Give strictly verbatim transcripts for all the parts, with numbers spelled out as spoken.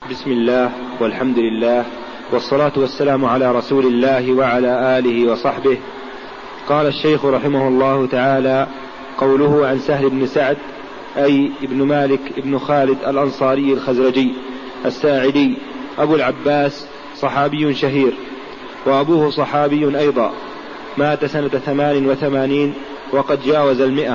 بسم الله والحمد لله والصلاة والسلام على رسول الله وعلى آله وصحبه. قال الشيخ رحمه الله تعالى: قوله عن سهل بن سعد أي ابن مالك ابن خالد الأنصاري الخزرجي الساعدي أبو العباس، صحابي شهير، وأبوه صحابي أيضا، مات سنة ثمان وثمانين وقد جاوز المئة.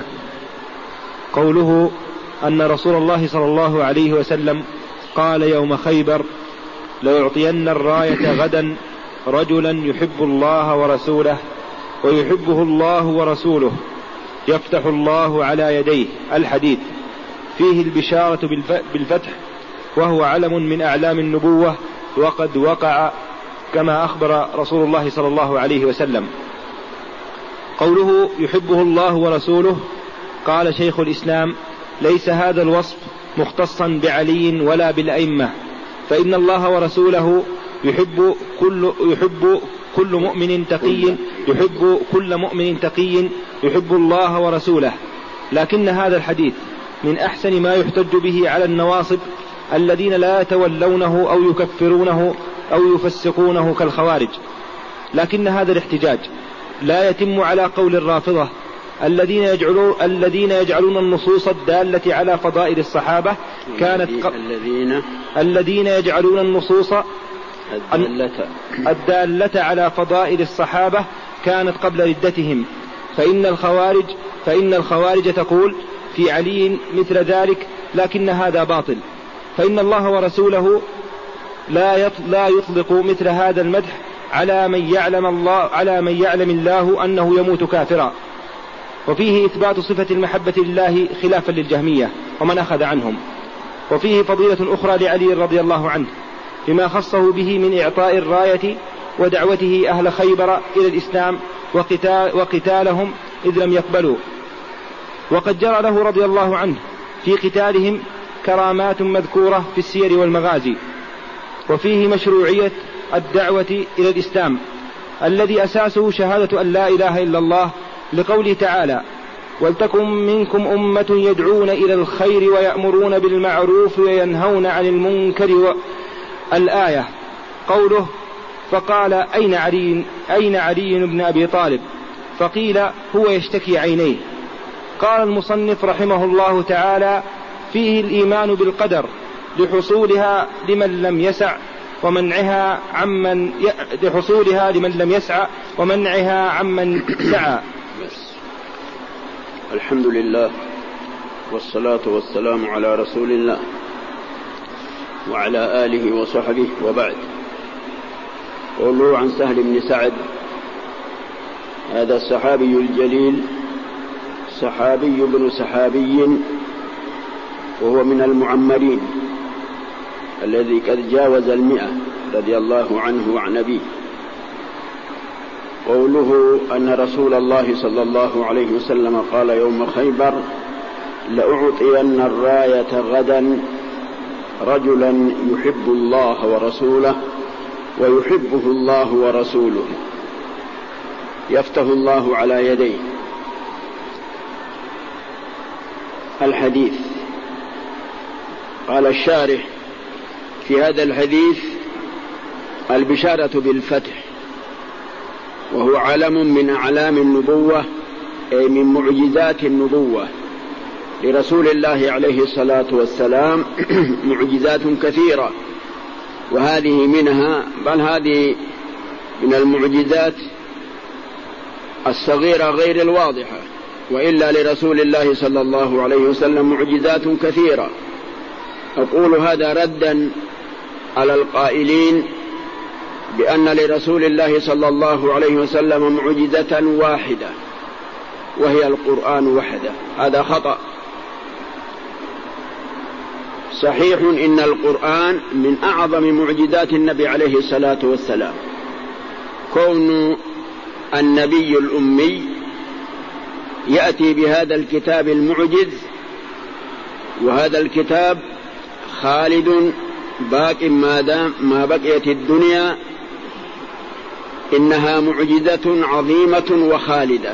قوله أن رسول الله صلى الله عليه وسلم قال يوم خيبر: لأعطين الراية غدا رجلا يحب الله ورسوله ويحبه الله ورسوله يفتح الله على يديه. الحديث فيه البشارة بالفتح، وهو علم من أعلام النبوة، وقد وقع كما أخبر رسول الله صلى الله عليه وسلم. قوله يحبه الله ورسوله، قال شيخ الإسلام: ليس هذا الوصف مختصا بعلي ولا بالأئمة، فإن الله ورسوله يحب كل, يحب كل مؤمن تقي يحب كل مؤمن تقي يحب الله ورسوله. لكن هذا الحديث من أحسن ما يحتج به على النواصب الذين لا يتولونه أو يكفرونه أو يفسقونه كالخوارج. لكن هذا الاحتجاج لا يتم على قول الرافضة الذين يجعلون, الذين يجعلون النصوص الدالة على فضائل الصحابة كانت ق... الذين الذين يجعلون النصوص الدالة, الدالة على فضائل الصحابة كانت قبل ردتهم. فإن الخوارج فإن الخوارج تقول في علي مثل ذلك، لكن هذا باطل، فإن الله ورسوله لا لا يطلق مثل هذا المدح على من يعلم الله على من يعلم الله أنه يموت كافرا. وفيه إثبات صفة المحبة لله خلافا للجهمية ومن أخذ عنهم. وفيه فضيلة أخرى لعلي رضي الله عنه بما خصه به من إعطاء الراية ودعوته أهل خيبر إلى الإسلام وقتال وقتالهم إذ لم يقبلوا. وقد جرى له رضي الله عنه في قتالهم كرامات مذكورة في السير والمغازي. وفيه مشروعية الدعوة إلى الإسلام الذي أساسه شهادة أن لا إله إلا الله، لقوله تعالى: ولتكن منكم أمة يدعون إلى الخير ويأمرون بالمعروف وينهون عن المنكر و... الآية. قوله: فقال أين علي أين علي بن أبي طالب؟ فقيل هو يشتكي عينيه. قال المصنف رحمه الله تعالى: فيه الإيمان بالقدر لحصولها لمن لم يسع ومنعها عمن ي... لحصولها لمن لم يسعى ومنعها عمن سعى. الحمد لله والصلاة والسلام على رسول الله وعلى آله وصحبه، وبعد. قوله عن سهل بن سعد، هذا الصحابي الجليل، صحابي بن صحابي، وهو من المعمرين الذي قد جاوز المئة رضي الله عنه وعن أبيه. قوله أن رسول الله صلى الله عليه وسلم قال يوم خيبر: لأعطين الراية غدا رجلا يحب الله ورسوله ويحبه الله ورسوله يفتح الله على يديه. الحديث. قال الشارح في هذا الحديث: البشارة بالفتح، وهو علم من أعلام النبوة، أي من معجزات النبوة لرسول الله عليه الصلاة والسلام. معجزات كثيرة، وهذه منها، بل هذه من المعجزات الصغيرة غير الواضحة، وإلا لرسول الله صلى الله عليه وسلم معجزات كثيرة. أقول هذا ردا على القائلين بأن لرسول الله صلى الله عليه وسلم معجزة واحدة وهي القرآن وحده. هذا خطأ. صحيح إن القرآن من أعظم معجزات النبي عليه الصلاة والسلام، كون النبي الأمي يأتي بهذا الكتاب المعجز، وهذا الكتاب خالد باق ما دام ما بقيت الدنيا، إنها معجزة عظيمة وخالدة.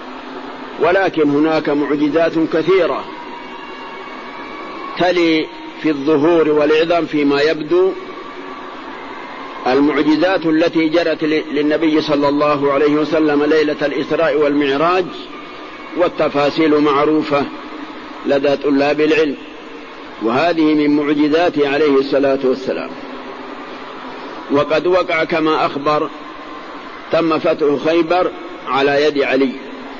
ولكن هناك معجزات كثيرة تلي في الظهور والعظم فيما يبدو المعجزات التي جرت للنبي صلى الله عليه وسلم ليلة الإسراء والمعراج، والتفاصيل معروفة لدى طلاب العلم، وهذه من معجزاته عليه الصلاة والسلام. وقد وقع كما أخبر تم فتح خيبر على يد علي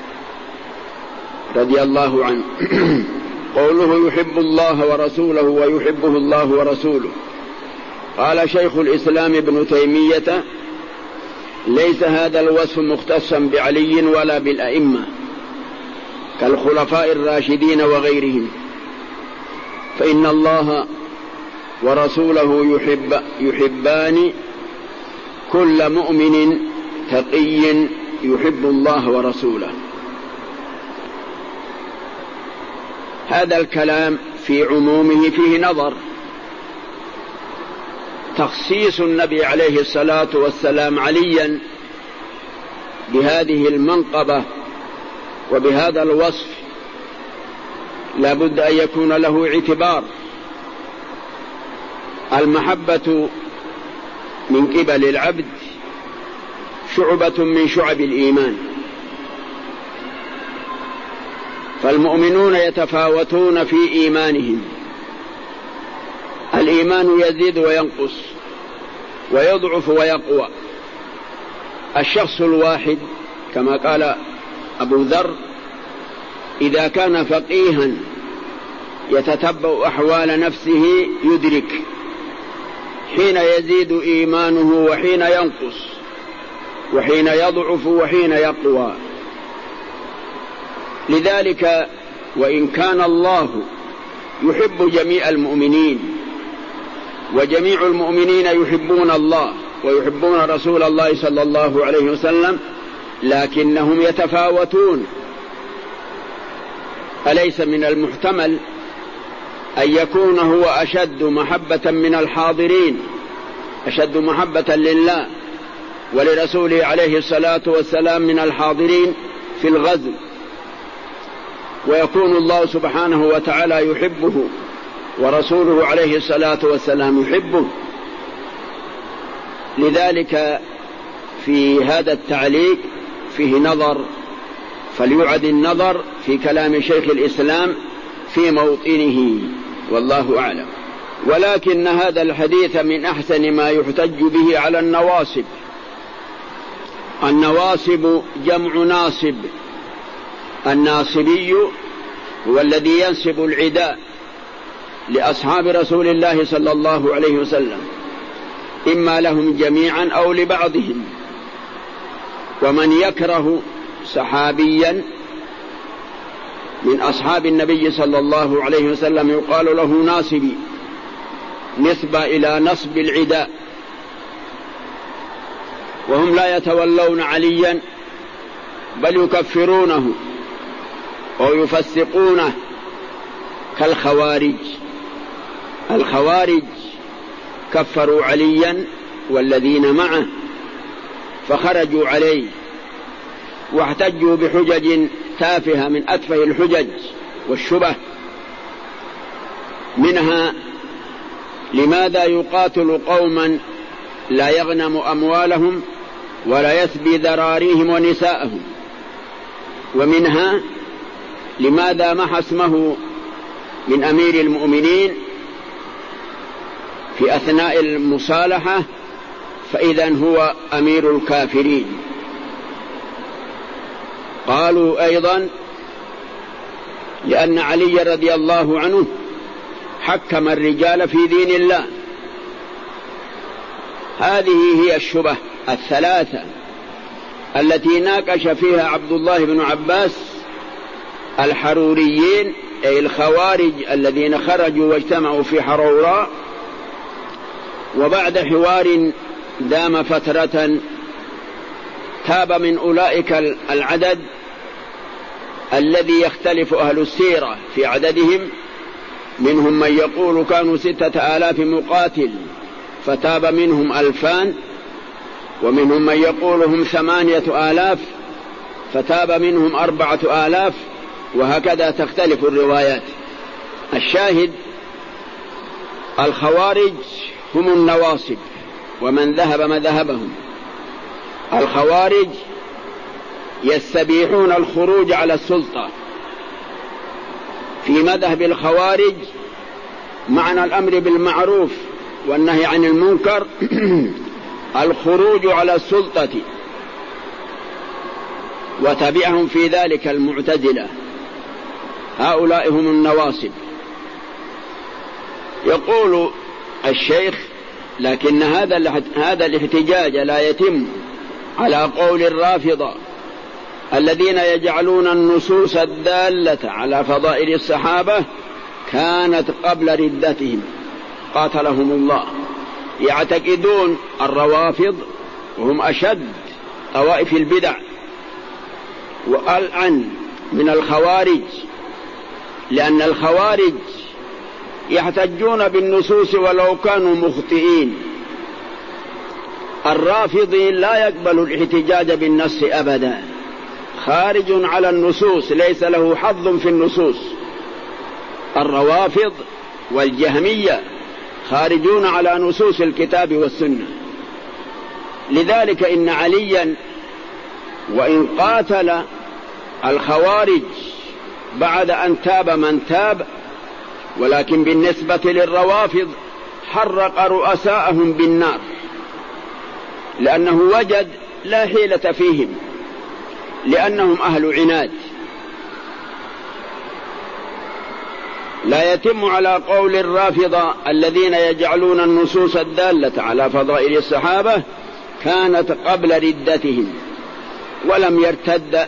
رضي الله عنه. قوله يحب الله ورسوله ويحبه الله ورسوله، قال شيخ الإسلام ابن تيمية: ليس هذا الوصف مختصا بعلي ولا بالأئمة كالخلفاء الراشدين وغيرهم، فإن الله ورسوله يحب يحبان كل مؤمن تقي يحب الله ورسوله. هذا الكلام في عمومه فيه نظر. تخصيص النبي عليه الصلاة والسلام عليا بهذه المنقبة وبهذا الوصف لا بد أن يكون له اعتبار. المحبة من قبل العبد شعبة من شعب الإيمان، فالمؤمنون يتفاوتون في إيمانهم، الإيمان يزيد وينقص ويضعف ويقوى. الشخص الواحد كما قال أبو ذر: إذا كان فقيها يتتبع أحوال نفسه يدرك حين يزيد إيمانه وحين ينقص، وحين يضعف وحين يقوى. لذلك وإن كان الله يحب جميع المؤمنين وجميع المؤمنين يحبون الله ويحبون رسول الله صلى الله عليه وسلم، لكنهم يتفاوتون. أليس من المحتمل أن يكون هو أشد محبة من الحاضرين، أشد محبة لله ولرسوله عليه الصلاة والسلام من الحاضرين في الغزو، ويكون الله سبحانه وتعالى يحبه ورسوله عليه الصلاة والسلام يحبه؟ لذلك في هذا التعليق فيه نظر، فليعد النظر في كلام شيخ الإسلام في موطنه، والله أعلم. ولكن هذا الحديث من أحسن ما يحتج به على النواصب. النواصب جمع ناصب، الناصبي هو الذي ينسب العداء لأصحاب رسول الله صلى الله عليه وسلم، إما لهم جميعا أو لبعضهم. ومن يكره صحابيا من أصحاب النبي صلى الله عليه وسلم يقال له ناصبي، نسبة إلى نصب العداء. وهم لا يتولون عليا بل يكفرونه أو يفسقونه كالخوارج. الخوارج كفروا عليا والذين معه فخرجوا عليه واحتجوا بحجج تافهة من أتفه الحجج والشبه، منها: لماذا يقاتل قوما لا يغنم أموالهم ولا يسبي ذراريهم ونساءهم؟ ومنها: لماذا محى اسمه من أمير المؤمنين في أثناء المصالحة فإذا هو أمير الكافرين؟ قالوا أيضا: لأن علي رضي الله عنه حكم الرجال في دين الله. هذه هي الشبه الثلاثة التي ناقش فيها عبد الله بن عباس الحروريين، أي الخوارج الذين خرجوا واجتمعوا في حروراء. وبعد حوار دام فترة تاب من أولئك العدد الذي يختلف أهل السيرة في عددهم، منهم من يقول كانوا ستة آلاف مقاتل فتاب منهم ألفان، ومنهم من يقول هم ثمانية آلاف فتاب منهم أربعة آلاف، وهكذا تختلف الروايات. الشاهد الخوارج هم النواصب ومن ذهب مذهبهم. الخوارج يستبيحون الخروج على السلطة. في مذهب الخوارج معنى الأمر بالمعروف والنهي عن المنكر الخروج على السلطة، وتبعهم في ذلك المعتزلة، هؤلاء هم النواصب. يقول الشيخ: لكن هذا هذا الاحتجاج لا يتم على قول الرافضة الذين يجعلون النصوص الدالة على فضائل الصحابة كانت قبل ردتهم قاتلهم الله. يعتقدون الروافض وهم أشد طوائف البدع وألعن من الخوارج، لأن الخوارج يحتجون بالنصوص ولو كانوا مخطئين. الرافضي لا يقبل الاحتجاج بالنص أبدا، خارج على النصوص، ليس له حظ في النصوص. الروافض والجهمية خارجون على نصوص الكتاب والسنة. لذلك إن عليا وإن قاتل الخوارج بعد أن تاب من تاب، ولكن بالنسبة للروافض حرق رؤساءهم بالنار، لأنه وجد لا حيلة فيهم، لأنهم أهل عناد. لا يتم على قول الرافضة الذين يجعلون النصوص الدالة على فضائل الصحابة كانت قبل ردتهم، ولم يرتد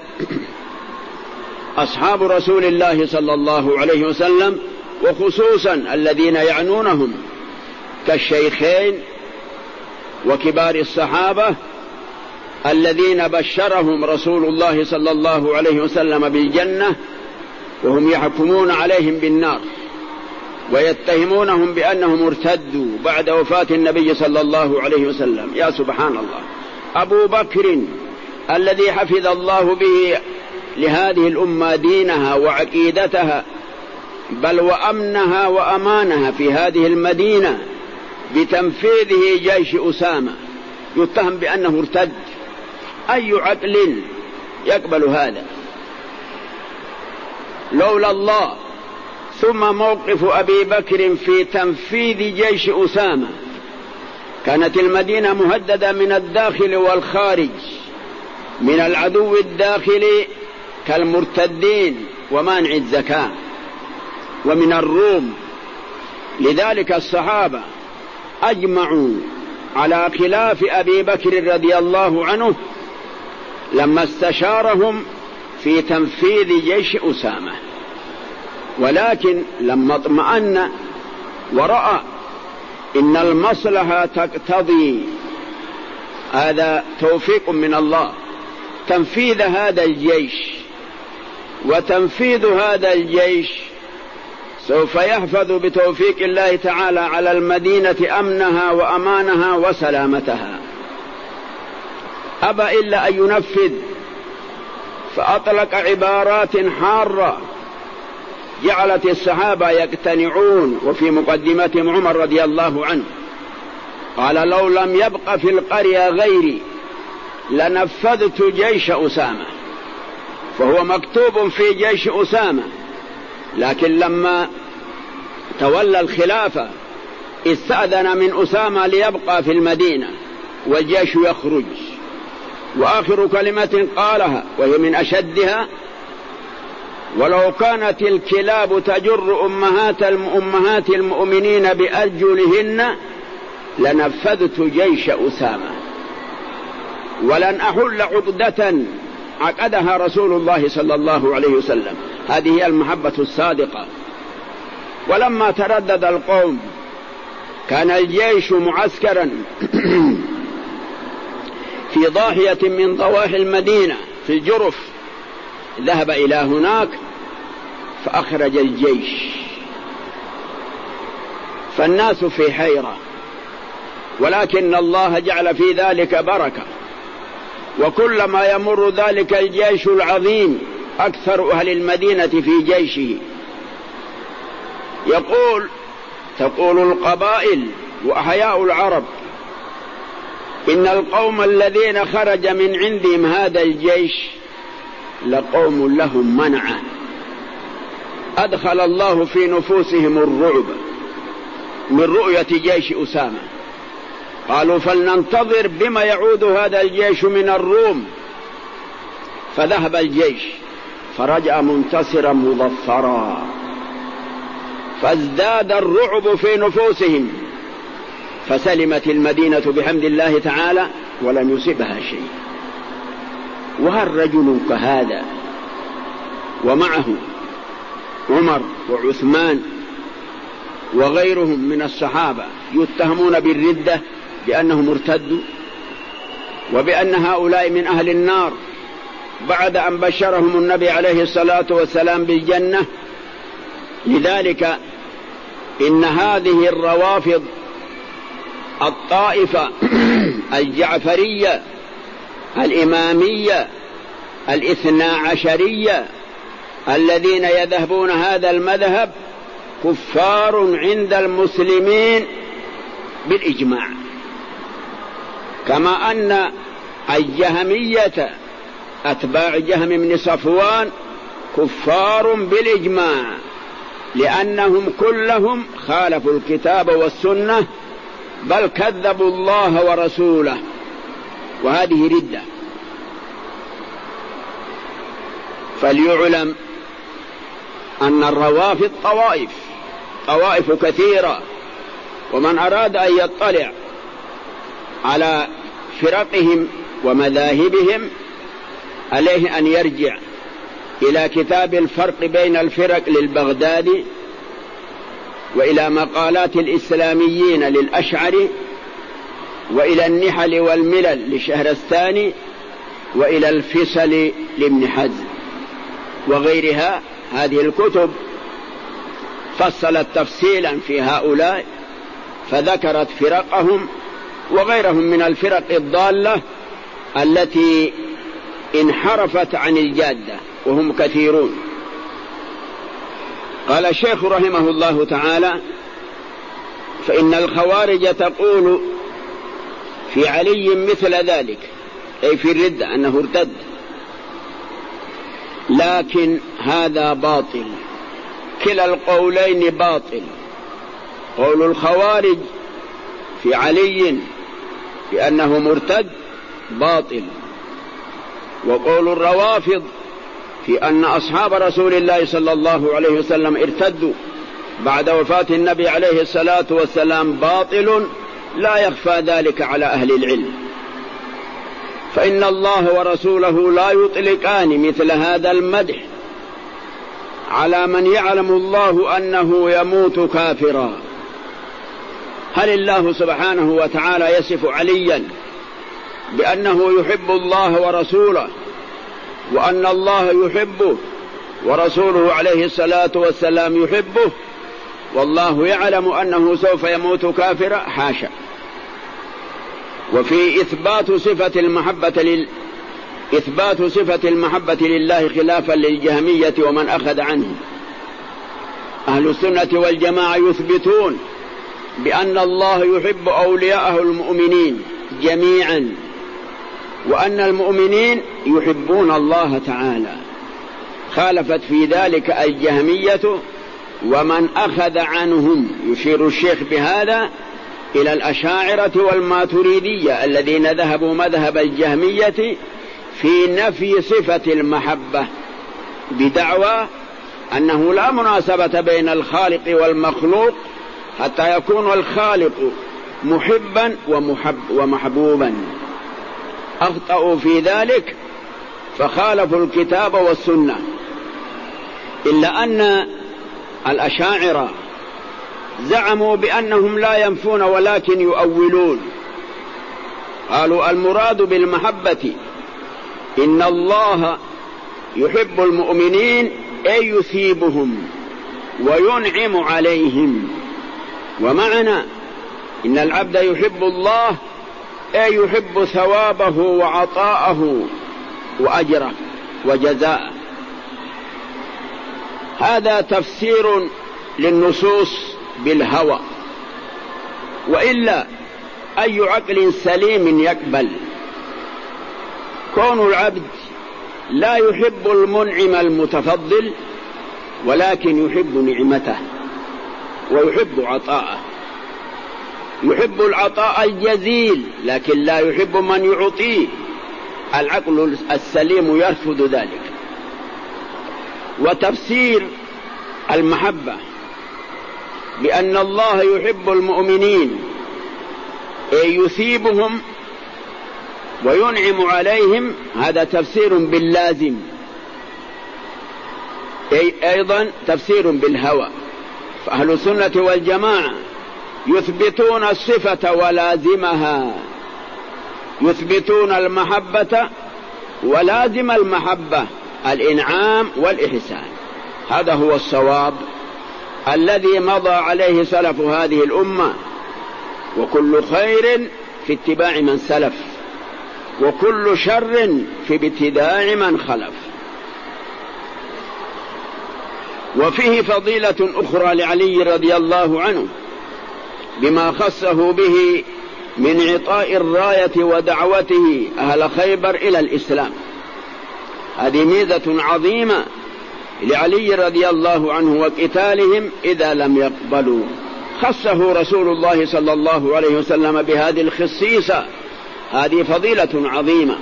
أصحاب رسول الله صلى الله عليه وسلم، وخصوصا الذين يعنونهم كالشيخين وكبار الصحابة الذين بشرهم رسول الله صلى الله عليه وسلم بالجنة، وهم يحكمون عليهم بالنار ويتهمونهم بأنهم ارتدوا بعد وفاة النبي صلى الله عليه وسلم. يا سبحان الله! أبو بكر الذي حفظ الله به لهذه الأمة دينها وعقيدتها، بل وأمنها وأمانها في هذه المدينة بتنفيذه جيش أسامة، يتهم بأنه ارتد. أي عقل يقبل هذا؟ لولا الله ثم موقف أبي بكر في تنفيذ جيش أسامة كانت المدينة مهددة من الداخل والخارج، من العدو الداخلي كالمرتدين ومانع الزكاة، ومن الروم. لذلك الصحابة أجمعوا على خلاف أبي بكر رضي الله عنه لما استشارهم في تنفيذ جيش أسامة، ولكن لما اطمأن ورأى إن المصلحة تقتضي، هذا توفيق من الله، تنفيذ هذا الجيش، وتنفيذ هذا الجيش سوف يحفظ بتوفيق الله تعالى على المدينة أمنها وأمانها وسلامتها. أبى إلا أن ينفذ، فأطلق عبارات حارة جعلت الصحابة يقتنعون، وفي مقدمتهم عمر رضي الله عنه قال: لو لم يبق في القرية غيري لنفذت جيش أسامة. فهو مكتوب في جيش أسامة، لكن لما تولى الخلافة استأذن من أسامة ليبقى في المدينة والجيش يخرج. وآخر كلمة قالها وهي من أشدها: ولو كانت الكلاب تجر أمهات أمهات المؤمنين بأرجلهن لنفذت جيش أسامة، ولن أحل عقدة عقدها رسول الله صلى الله عليه وسلم. هذه هي المحبة الصادقة. ولما تردد القوم كان الجيش معسكرا في ضاحية من ضواحي المدينة في الجرف، ذهب إلى هناك فأخرج الجيش، فالناس في حيرة، ولكن الله جعل في ذلك بركة. وكلما يمر ذلك الجيش العظيم أكثر أهل المدينة في جيشه. يقول تقول القبائل وأحياء العرب إن القوم الذين خرج من عندهم هذا الجيش لقوم لهم منعة، أدخل الله في نفوسهم الرعب من رؤية جيش أسامة. قالوا فلننتظر بما يعود هذا الجيش من الروم، فذهب الجيش فرجع منتصرا مظفرا، فازداد الرعب في نفوسهم، فسلمت المدينة بحمد الله تعالى ولم يصبها شيء. وهل رجل كهذا ومعه عمر وعثمان وغيرهم من الصحابة يتهمون بالردة بأنهم ارتدوا وبأن هؤلاء من أهل النار بعد أن بشرهم النبي عليه الصلاة والسلام بالجنة؟ لذلك إن هذه الروافض الطائفة الجعفرية الإمامية الاثنا عشرية الذين يذهبون هذا المذهب كفار عند المسلمين بالإجماع، كما أن الجهمية أتباع جهم بن صفوان كفار بالإجماع، لأنهم كلهم خالفوا الكتاب والسنة بل كذبوا الله ورسوله، وهذه ردة. فليعلم أن الروافض طوائف طوائف كثيرة، ومن أراد أن يطلع على فرقهم ومذاهبهم عليه أن يرجع إلى كتاب الفرق بين الفرق للبغدادي، وإلى مقالات الإسلاميين للأشعري، وإلى النحل والملل لشهرستاني، وإلى الفصل لابن حزم وغيرها. هذه الكتب فصلت تفصيلا في هؤلاء، فذكرت فرقهم وغيرهم من الفرق الضالة التي انحرفت عن الجادة، وهم كثيرون. قال الشيخ رحمه الله تعالى: فإن الخوارج تقول في علي مثل ذلك، أي في الردة أنه ارتد، لكن هذا باطل، كلا القولين باطل. قول الخوارج في علي بأنه مرتد باطل، وقول الروافض في أن أصحاب رسول الله صلى الله عليه وسلم ارتدوا بعد وفاة النبي عليه الصلاة والسلام باطل، لا يخفى ذلك على أهل العلم. فإن الله ورسوله لا يطلقان مثل هذا المدح على من يعلم الله أنه يموت كافرا. هل الله سبحانه وتعالى يصف عليا بأنه يحب الله ورسوله، وأن الله يحبه ورسوله عليه الصلاة والسلام يحبه، والله يعلم أنه سوف يموت كافرا؟ حاشا. وفي إثبات صفة المحبة لل... إثبات صفة المحبة لله خلافا للجهمية ومن أخذ عنه. أهل السنة والجماعة يثبتون بأن الله يحب أولياءه المؤمنين جميعا، وأن المؤمنين يحبون الله تعالى. خالفت في ذلك الجهمية ومن أخذ عنهم. يشير الشيخ بهذا إلى الأشاعرة والماتريدية الذين ذهبوا مذهب الجهمية في نفي صفة المحبة بدعوى أنه لا مناسبة بين الخالق والمخلوق حتى يكون الخالق محبا ومحب ومحبوبا. أخطأوا في ذلك فخالفوا الكتاب والسنة. إلا أن الأشاعرة زعموا بأنهم لا ينفون ولكن يؤولون. قالوا المراد بالمحبة إن الله يحب المؤمنين أي يثيبهم وينعم عليهم، ومعنى إن العبد يحب الله أي يحب ثوابه وعطاءه وأجره وجزاءه. هذا تفسير للنصوص بالهوى، وإلا أي عقل سليم يقبل كون العبد لا يحب المنعم المتفضل ولكن يحب نعمته ويحب عطاءه، يحب العطاء الجزيل لكن لا يحب من يعطيه. العقل السليم يرفض ذلك. وتفسير المحبة بأن الله يحب المؤمنين أي يثيبهم وينعم عليهم، هذا تفسير باللازم، أي أيضا تفسير بالهوى. فأهل السنة والجماعة يثبتون الصفة ولازمها، يثبتون المحبة ولازم المحبة الإنعام والإحسان. هذا هو الصواب الذي مضى عليه سلف هذه الأمة، وكل خير في اتباع من سلف، وكل شر في ابتداع من خلف. وفيه فضيلة أخرى لعلي رضي الله عنه بما خصه به من عطاء الراية ودعوته أهل خيبر إلى الإسلام. هذه ميزة عظيمة لعلي رضي الله عنه وقتالهم إذا لم يقبلوا. خصه رسول الله صلى الله عليه وسلم بهذه الخصيصة، هذه فضيلة عظيمة.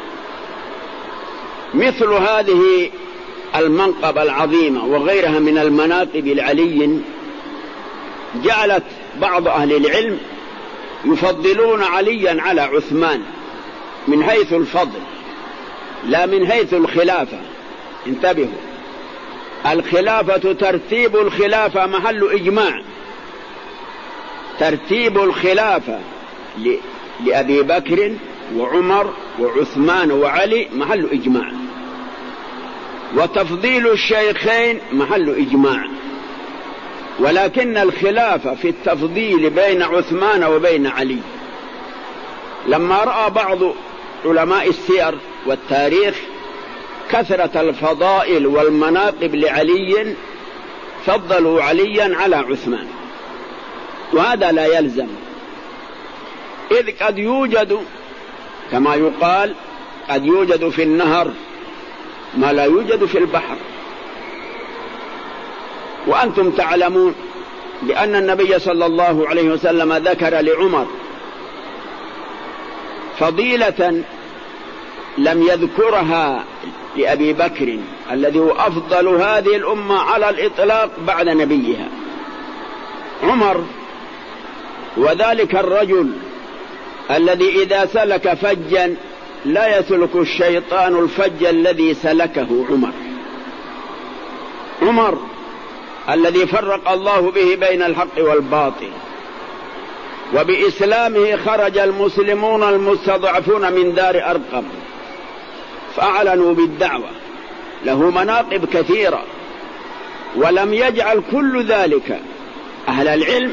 مثل هذه المنقبة العظيمة وغيرها من المناقب العلي جعلت بعض أهل العلم يفضلون عليا على عثمان من حيث الفضل لا من حيث الخلافة. انتبهوا، الخلافة ترتيب الخلافة محل إجماع، ترتيب الخلافة لأبي بكر وعمر وعثمان وعلي محل إجماع، وتفضيل الشيخين محل إجماع. ولكن الخلافة في التفضيل بين عثمان وبين علي، لما رأى بعض علماء السير والتاريخ كثرة الفضائل والمناقب لعلي فضلوا عليا على عثمان، وهذا لا يلزم، إذ قد يوجد كما يقال قد يوجد في النهر ما لا يوجد في البحر. وأنتم تعلمون بأن النبي صلى الله عليه وسلم ذكر لعمر فضيلة لم يذكرها لأبي بكر الذي هو أفضل هذه الأمة على الإطلاق بعد نبيها. عمر وذلك الرجل الذي إذا سلك فجا لا يسلك الشيطان الفج الذي سلكه عمر. عمر الذي فرق الله به بين الحق والباطل، وبإسلامه خرج المسلمون المستضعفون من دار أرقم فأعلنوا بالدعوة، له مناقب كثيرة، ولم يجعل كل ذلك أهل العلم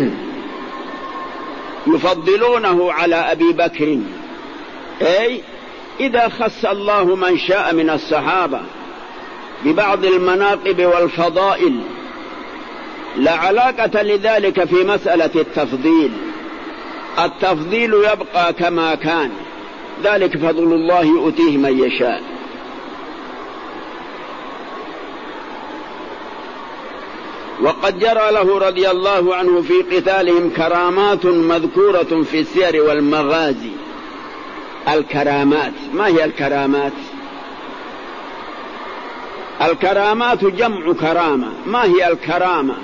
يفضلونه على أبي بكر. أي إذا خص الله من شاء من الصحابة ببعض المناقب والفضائل لا علاقة لذلك في مسألة التفضيل، التفضيل يبقى كما كان، ذلك فضل الله يؤتيه من يشاء. وقد جرى له رضي الله عنه في قتالهم كرامات مذكورة في السير والمغازي. الكرامات، ما هي الكرامات؟ الكرامات جمع كرامة. ما هي الكرامة؟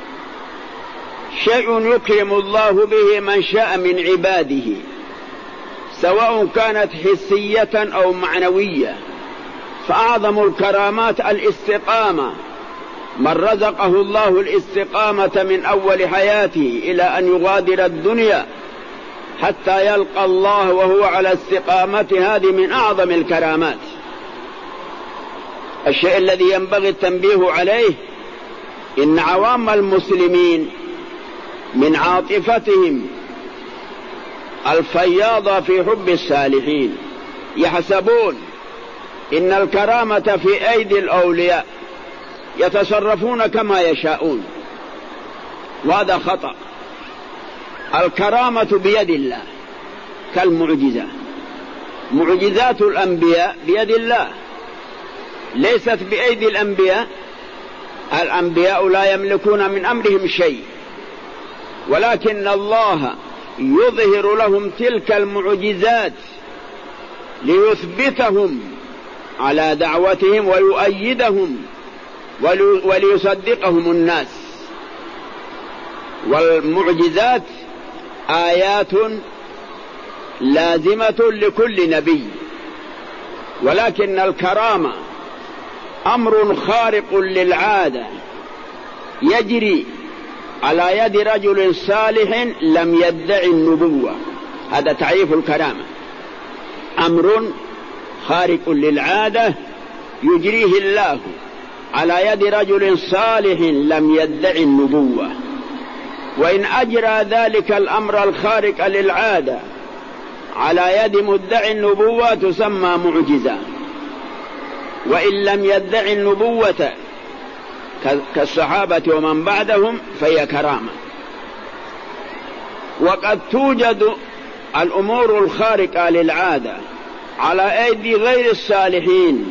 شيء يكرم الله به من شاء من عباده، سواء كانت حسية أو معنوية. فأعظم الكرامات الاستقامة، من رزقه الله الاستقامة من أول حياته إلى أن يغادر الدنيا حتى يلقى الله وهو على استقامة، هذه من أعظم الكرامات. الشيء الذي ينبغي التنبيه عليه إن عوام المسلمين من عاطفتهم الفياضة في حب الصالحين يحسبون إن الكرامة في أيدي الأولياء يتصرفون كما يشاءون، وهذا خطأ. الكرامة بيد الله كالمعجزة، معجزات الأنبياء بيد الله ليست بأيدي الأنبياء. الأنبياء لا يملكون من أمرهم شيء، ولكن الله يظهر لهم تلك المعجزات ليثبتهم على دعوتهم ويؤيدهم وليصدقهم الناس. والمعجزات آيات لازمة لكل نبي، ولكن الكرامة أمر خارق للعادة يجري على يد رجل صالح لم يدعي النبوة. هذا تعريف الكرامة، أمر خارق للعادة يجريه الله على يد رجل صالح لم يدعي النبوة. وإن أجرى ذلك الأمر الخارق للعادة على يد مدعي النبوة تسمى معجزة، وإن لم يدعي النبوة كالصحابة ومن بعدهم فهي كرامة. وقد توجد الأمور الخارقة للعادة على أيدي غير الصالحين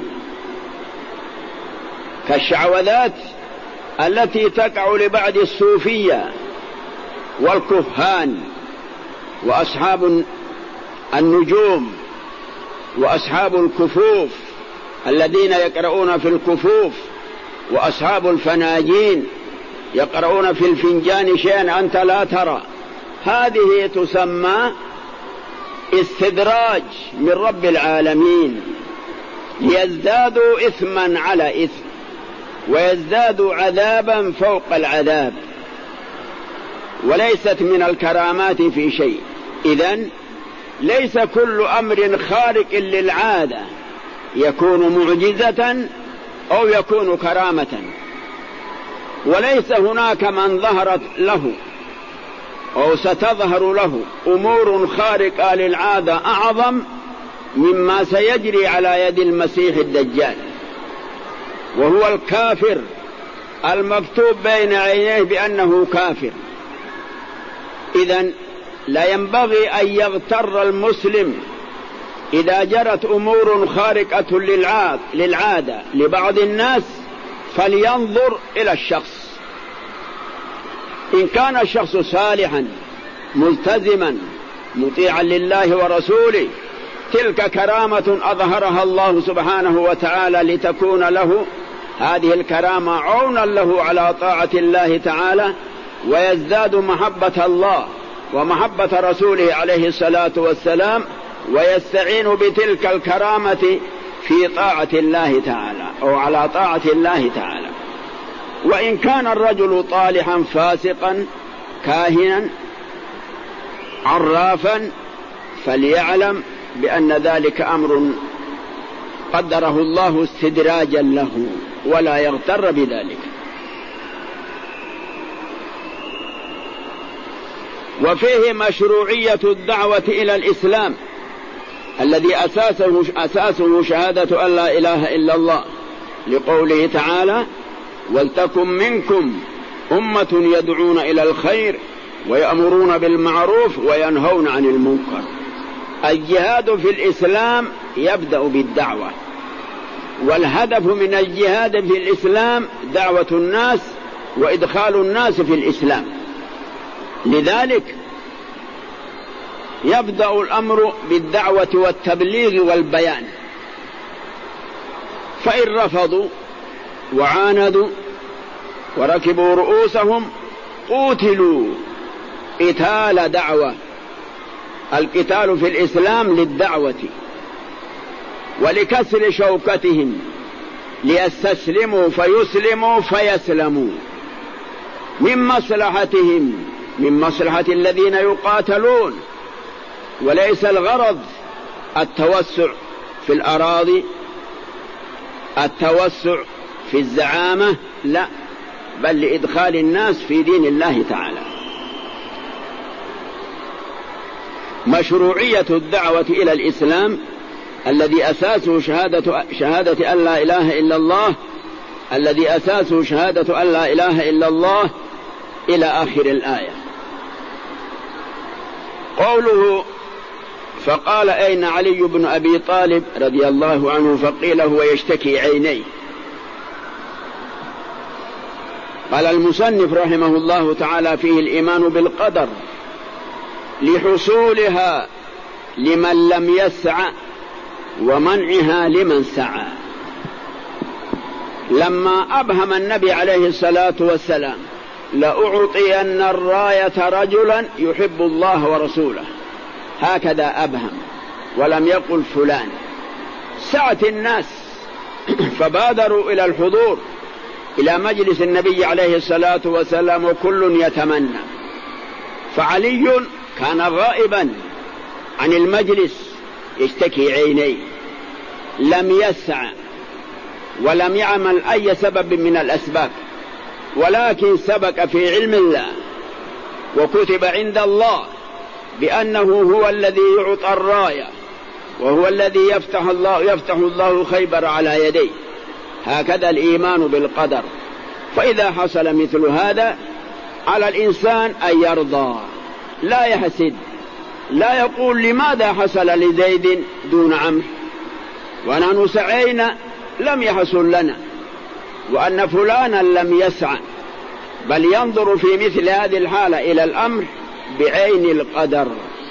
كالشعوذات التي تقع لبعض الصوفية والكهان وأصحاب النجوم وأصحاب الكفوف الذين يقرؤون في الكفوف، وأصحاب الفناجين يقرؤون في الفنجان شيئا أنت لا ترى. هذه تسمى استدراج من رب العالمين ليزدادوا إثما على إثم ويزدادوا عذابا فوق العذاب، وليست من الكرامات في شيء. إذن ليس كل أمر خارق للعادة يكون معجزة أو يكون كرامة، وليس هناك من ظهرت له أو ستظهر له أمور خارقة للعادة أعظم مما سيجري على يد المسيح الدجال، وهو الكافر المكتوب بين عينيه بأنه كافر. إذن لا ينبغي أن يغتر المسلم إذا جرت أمور خارقة للعادة لبعض الناس، فلينظر إلى الشخص. إن كان الشخص صالحا ملتزما مطيعا لله ورسوله تلك كرامة أظهرها الله سبحانه وتعالى لتكون له هذه الكرامة عونا له على طاعة الله تعالى، ويزداد محبة الله ومحبة رسوله عليه الصلاة والسلام، ويستعين بتلك الكرامة في طاعة الله تعالى أو على طاعة الله تعالى. وإن كان الرجل طالحا فاسقا كاهنا عرافا فليعلم بأن ذلك أمر قدره الله استدراجا له ولا يغتر بذلك. وفيه مشروعية الدعوة إلى الإسلام الذي أساسه, أساسه شهادة أن لا إله إلا الله، لقوله تعالى: ولتكن منكم أمة يدعون إلى الخير ويأمرون بالمعروف وينهون عن المنكر. الجهاد في الإسلام يبدأ بالدعوة، والهدف من الجهاد في الإسلام دعوة الناس وإدخال الناس في الإسلام. لذلك يبدأ الأمر بالدعوة والتبليغ والبيان، فإن رفضوا وعاندوا وركبوا رؤوسهم قوتلوا قتال دعوة. القتال في الإسلام للدعوة ولكسر شوكتهم ليستسلموا فيسلموا فيسلموا من مصلحتهم، من مصلحة الذين يقاتلون، وليس الغرض التوسع في الأراضي، التوسع في الزعامة، لا، بل لإدخال الناس في دين الله تعالى. مشروعية الدعوة إلى الإسلام الذي أساسه شهادة, شهادة أن لا إله إلا الله الذي أساسه شهادة أن لا إله إلا الله إلى آخر الآية. قوله فقال أين علي بن أبي طالب رضي الله عنه فقيل هو يشتكي عينيه. قال المصنف رحمه الله تعالى فيه الإيمان بالقدر لحصولها لمن لم يسع ومنعها لمن سعى. لما أبهم النبي عليه الصلاة والسلام لأعطين الراية رجلا يحب الله ورسوله، هكذا أبهم ولم يقل فلان، سعت الناس فبادروا إلى الحضور إلى مجلس النبي عليه الصلاة والسلام وكل يتمنى. فعلي كان غائبا عن المجلس يشتكي عينيه، لم يسع ولم يعمل أي سبب من الأسباب، ولكن سبق في علم الله وكتب عند الله بأنه هو الذي يعطى الراية وهو الذي يفتح الله يفتح الله خيبر على يديه. هكذا الإيمان بالقدر. فإذا حصل مثل هذا على الإنسان أن يرضى، لا يحسد، لا يقول لماذا حصل لزيد دون عمرو ونحن سعينا لم يحصل لنا، وأن فلانا لم يسعى، بل ينظر في مثل هذه الحالة إلى الأمر بعين القدر.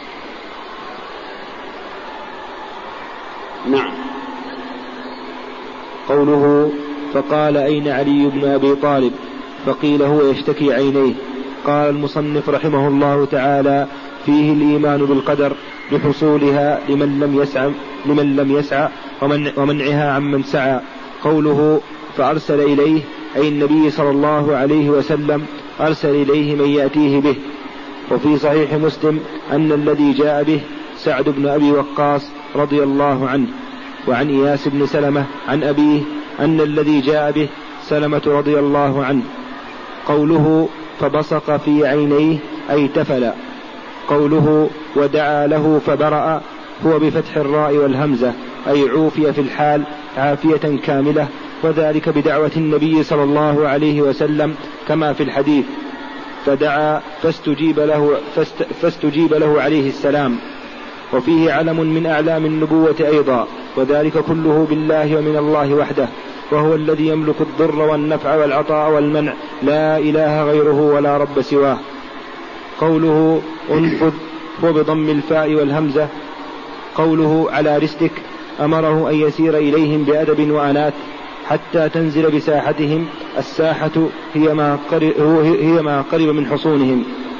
نعم. قوله فقال أين علي بن أبي طالب فقيل هو يشتكي عينيه. قال المصنف رحمه الله تعالى فيه الإيمان بالقدر لحصولها لمن لم يسعى لمن لم يسعى ومنعها عمن سعى. قوله فأرسل إليه أي النبي صلى الله عليه وسلم أرسل إليه من يأتيه به. وفي صحيح مسلم أن الذي جاء به سعد بن أبي وقاص رضي الله عنه. وعن إياس بن سلمة عن أبيه أن الذي جاء به سلمة رضي الله عنه. قوله فبصق في عينيه أي تفل. قوله ودعا له فبرأ هو بفتح الراء والهمزة أي عوفي في الحال عافية كاملة، وذلك بدعوة النبي صلى الله عليه وسلم كما في الحديث فدعا فاستجيب له, فاست فاستجيب له عليه السلام. وفيه علم من أعلام النبوة أيضا، وذلك كله بالله ومن الله وحده، وهو الذي يملك الضر والنفع والعطاء والمنع، لا إله غيره ولا رب سواه. قوله انفذ هو بضم الفاء والهمزة. قوله على رسلك أمره أن يسير إليهم بأدب وأنات حتى تنزل بساحتهم. الساحة هي ما قرب, هي ما قرب من حصونهم.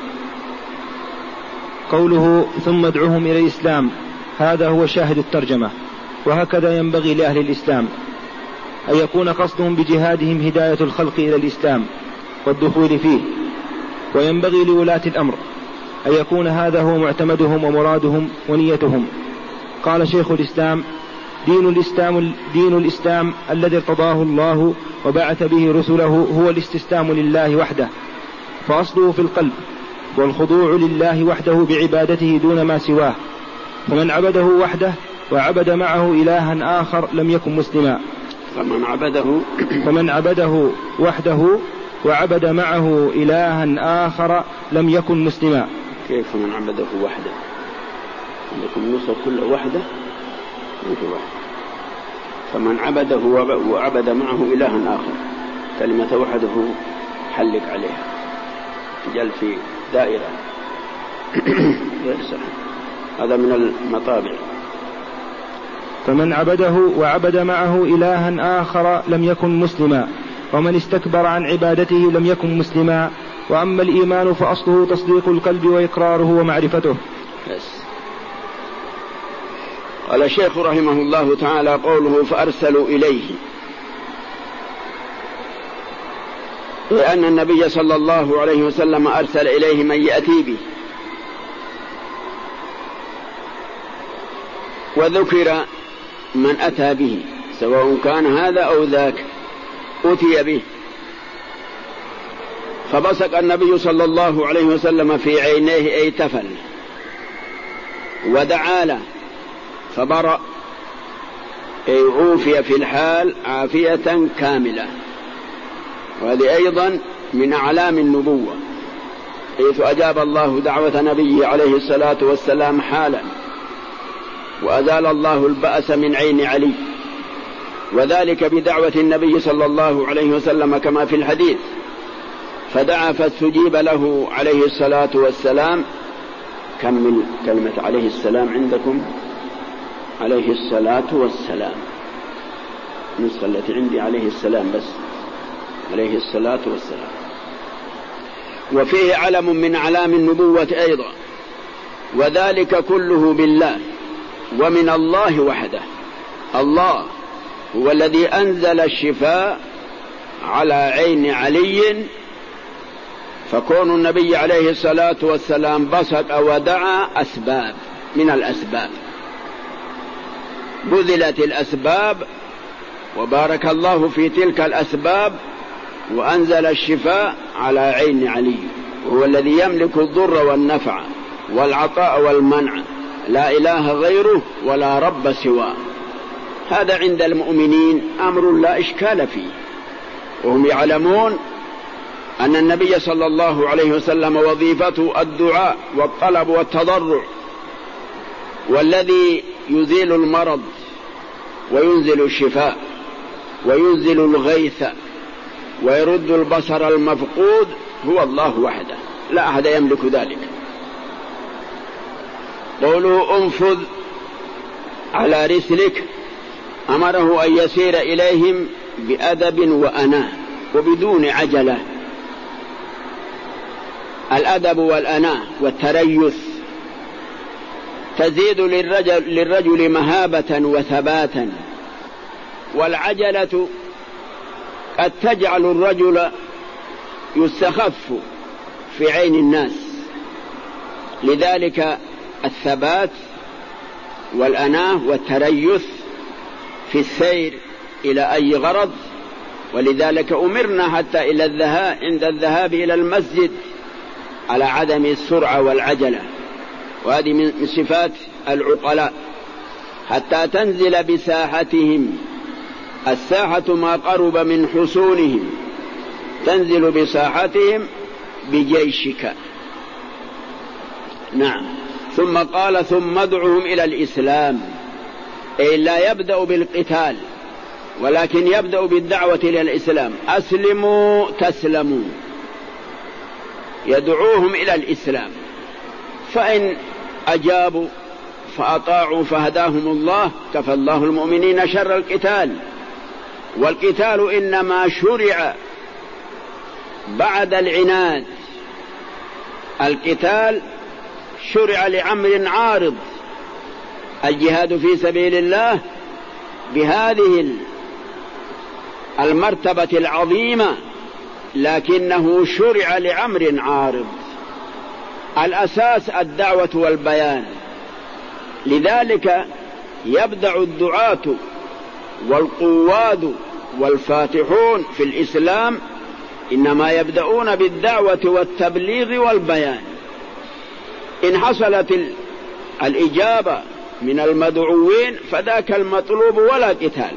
قوله ثم ادعوهم إلى الإسلام، هذا هو شاهد الترجمة. وهكذا ينبغي لأهل الإسلام أن يكون قصدهم بجهادهم هداية الخلق إلى الإسلام والدخول فيه، وينبغي لولاة الأمر أن يكون هذا هو معتمدهم ومرادهم ونيتهم. قال شيخ الإسلام دين الإسلام, دين الإسلام الذي ارتضاه الله وبعث به رسله هو الاستسلام لله وحده، فأصله في القلب، والخضوع لله وحده بعبادته دون ما سواه. فمن عبده وحده وعبد معه إلها آخر لم يكن مسلما. فمن عبده فمن عبده وحده وعبد معه إلها آخر لم يكن مسلما. كيف من عبده وحده؟ لكم نصر كل وحده واحد. فمن عبده وعبد معه إلها آخر، كلمة وحده حلق عليها جل في دائرة هذا من المطابع. فمن عبده وعبد معه إلها آخر لم يكن مسلما، ومن استكبر عن عبادته لم يكن مسلما. وأما الإيمان فأصله تصديق القلب وإقراره ومعرفته. قال الشيخ رحمه الله تعالى قوله فأرسلوا إليه، لأن النبي صلى الله عليه وسلم أرسل إليه من يأتي به، وذكر من أتى به سواء كان هذا أو ذاك أتي به. فبصق النبي صلى الله عليه وسلم في عينيه أي تفل، ودعا له فبرأ أي عوفي في الحال عافية كاملة. وهذه أيضا من أعلام النبوة حيث أجاب الله دعوة نبيه عليه الصلاة والسلام حالا، وأزال الله البأس من عين علي، وذلك بدعوة النبي صلى الله عليه وسلم كما في الحديث، فدعا فاستجيب له عليه الصلاة والسلام. كم من كلمة عليه السلام عندكم؟ عليه الصلاة والسلام، النسخة التي عندي عليه السلام بس، عليه الصلاة والسلام. وفيه علم من أعلام النبوة أيضا، وذلك كله بالله ومن الله وحده. الله هو الذي أنزل الشفاء على عين علي، فكون النبي عليه الصلاة والسلام بسط ودعا أسباب من الأسباب، بذلت الأسباب وبارك الله في تلك الأسباب، وأنزل الشفاء على عين علي، وهو الذي يملك الضر والنفع والعطاء والمنع، لا إله غيره ولا رب سواه. هذا عند المؤمنين أمر لا إشكال فيه، وهم يعلمون أن النبي صلى الله عليه وسلم وظيفته الدعاء والطلب والتضرع، والذي يزيل المرض وينزل الشفاء وينزل الغيث ويرد البصر المفقود هو الله وحده، لا أحد يملك ذلك. قوله انفذ على رسلك، أمره أن يسير إليهم بأدب وأناة وبدون عجلة. الأدب والأناة والتريث تزيد للرجل, للرجل مهابة وثباتا، والعجلة قد تجعل الرجل يستخف في عين الناس. لذلك الثبات والأناة والتريث في السير إلى أي غرض. ولذلك أمرنا حتى إلى الذهاب عند الذهاب إلى المسجد على عدم السرعة والعجلة، وهذه من صفات العقلاء، حتى تنزل بساحتهم. الساحة ما قرب من حصونهم، تنزل بساحتهم بجيشك. نعم. ثم قال ثم ادعهم إلى الإسلام، أي لا يبدأ بالقتال ولكن يبدأ بالدعوة إلى الإسلام. أسلموا تسلموا، يدعوهم إلى الإسلام، فإن أجابوا فأطاعوا فهداهم الله، كفى الله المؤمنين شر القتال. والقتال إنما شرع بعد العناد، القتال شرع لأمر عارض. الجهاد في سبيل الله بهذه المرتبة العظيمة، لكنه شرع لأمر عارض. الأساس الدعوة والبيان، لذلك يبدأ الدعاة والقواد والفاتحون في الإسلام إنما يبدأون بالدعوة والتبليغ والبيان. إن حصلت الإجابة من المدعوين فذاك المطلوب ولا قتال،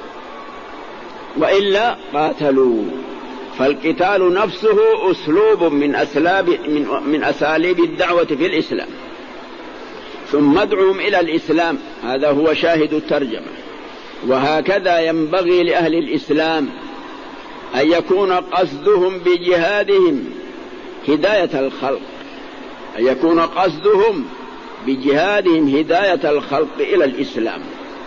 وإلا قاتلوا. فالقتال نفسه أسلوب من أسلاب من, من أساليب الدعوة في الإسلام. ثم ادعوهم إلى الإسلام، هذا هو شاهد الترجمة. وهكذا ينبغي لأهل الإسلام أن يكون قصدهم بجهادهم هداية الخلق، أن يكون قصدهم بجهادهم هداية الخلق إلى الإسلام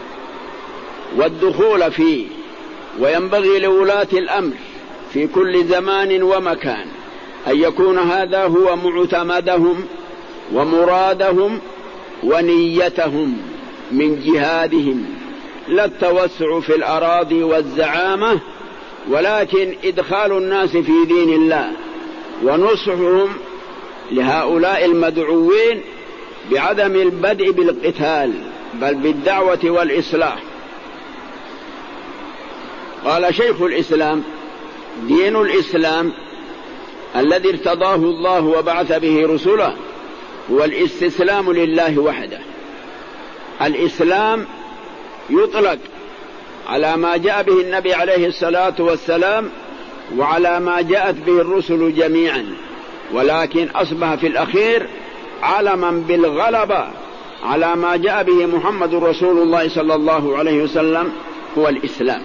والدخول فيه. وينبغي لولاة الأمر في كل زمان ومكان أن يكون هذا هو معتمدهم ومرادهم ونيتهم من جهادهم، لا التوسع في الأراضي والزعامة، ولكن إدخال الناس في دين الله ونصحهم لهؤلاء المدعوين بعدم البدء بالقتال بل بالدعوة والإصلاح. قال شيخ الإسلام: دين الإسلام الذي ارتضاه الله وبعث به رسله هو الاستسلام لله وحده. الإسلام يطلق على ما جاء به النبي عليه الصلاة والسلام وعلى ما جاءت به الرسل جميعا، ولكن أصبح في الأخير علما بالغلبة على ما جاء به محمد رسول الله صلى الله عليه وسلم، هو الإسلام،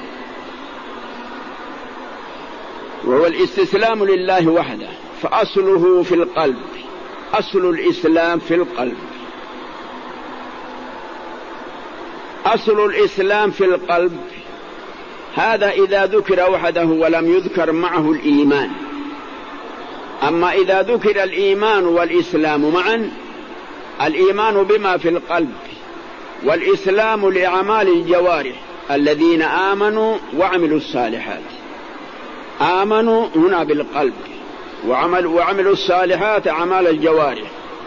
وهو الاستسلام لله وحده. فأصله في القلب، أصل الإسلام في القلب، أصل الإسلام في القلب. هذا إذا ذكر وحده ولم يذكر معه الإيمان. أما إذا ذكر الإيمان والإسلام معا، الإيمان بما في القلب والإسلام لأعمال الجوارح، الذين آمنوا وعملوا الصالحات. آمنوا هنا بالقلب، وعمل وعملوا الصالحات أعمال الجوارح.